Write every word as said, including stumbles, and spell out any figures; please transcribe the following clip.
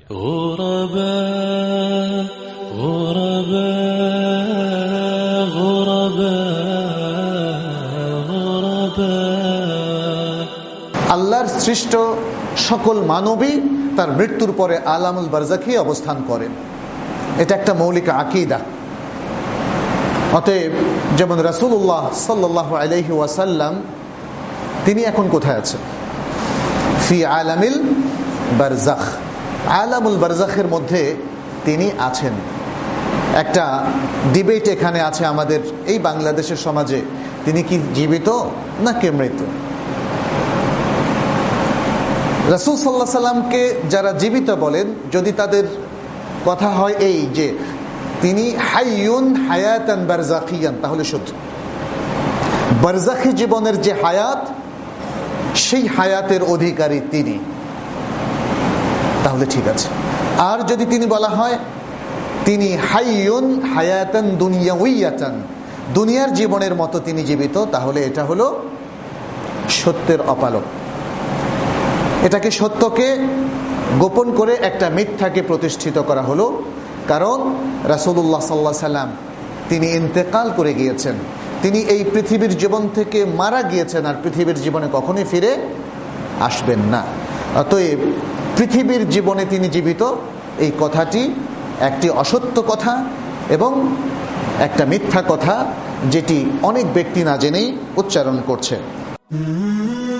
غرباء غرباء غرباء غرباء আল্লাহর সৃষ্ট সকল মানবী তার মৃত্যুর পরে আলামুল বারজাখি অবস্থান করে। এটা একটা মৌলিক আকীদা। অতএব যেমন রাসূলুল্লাহ সাল্লাল্লাহু আলাইহি ওয়াসাল্লাম তিনি এখন কোথায় আছেন? ফি আলামিল বারজাখ, আলামুল বারজাখের মধ্যে তিনি আছেন। একটা ডিবেট এখানে আছে আমাদের এই বাংলাদেশের সমাজে, তিনি কি জীবিত নাকি মৃত? রাসূল সাল্লাল্লাহু আলাইহি সাল্লামকে যারা জীবিত বলেন, যদি তাদের কথা হয় এই যে তিনি হাইয়ুন হায়াতান বারজাখিয়ান, তাহলে শুদ্ধ। বারজাখি জীবনের যে হায়াত, সেই হায়াতের অধিকারী তিনি, তাহলে ঠিক আছে। আর যদি তিনি বলা হয় তিনি হাইয়ুন হায়াতান দুনিয়াউইয়াতান, দুনিয়ার জীবনের মতো তিনি জীবিত, তাহলে এটা হলো সত্যের অপালক। এটাকে সত্যকে গোপন করে একটা মিথ্যাকে প্রতিষ্ঠিত করা হলো। কারণ রাসূলুল্লাহ সাল্লাল্লাহু আলাইহি সাল্লাম তিনি ইন্তেকাল করে গিয়েছেন, তিনি এই পৃথিবীর জীবন থেকে মারা গিয়েছেন, আর পৃথিবীর জীবনে কখনোই ফিরে আসবেন না। অতএব পৃথিবীর জীবনে তিনি জীবিত, এই কথাটি একটি অসত্য কথা এবং একটা মিথ্যা কথা, যেটি অনেক ব্যক্তি না জেনেই উচ্চারণ করছে।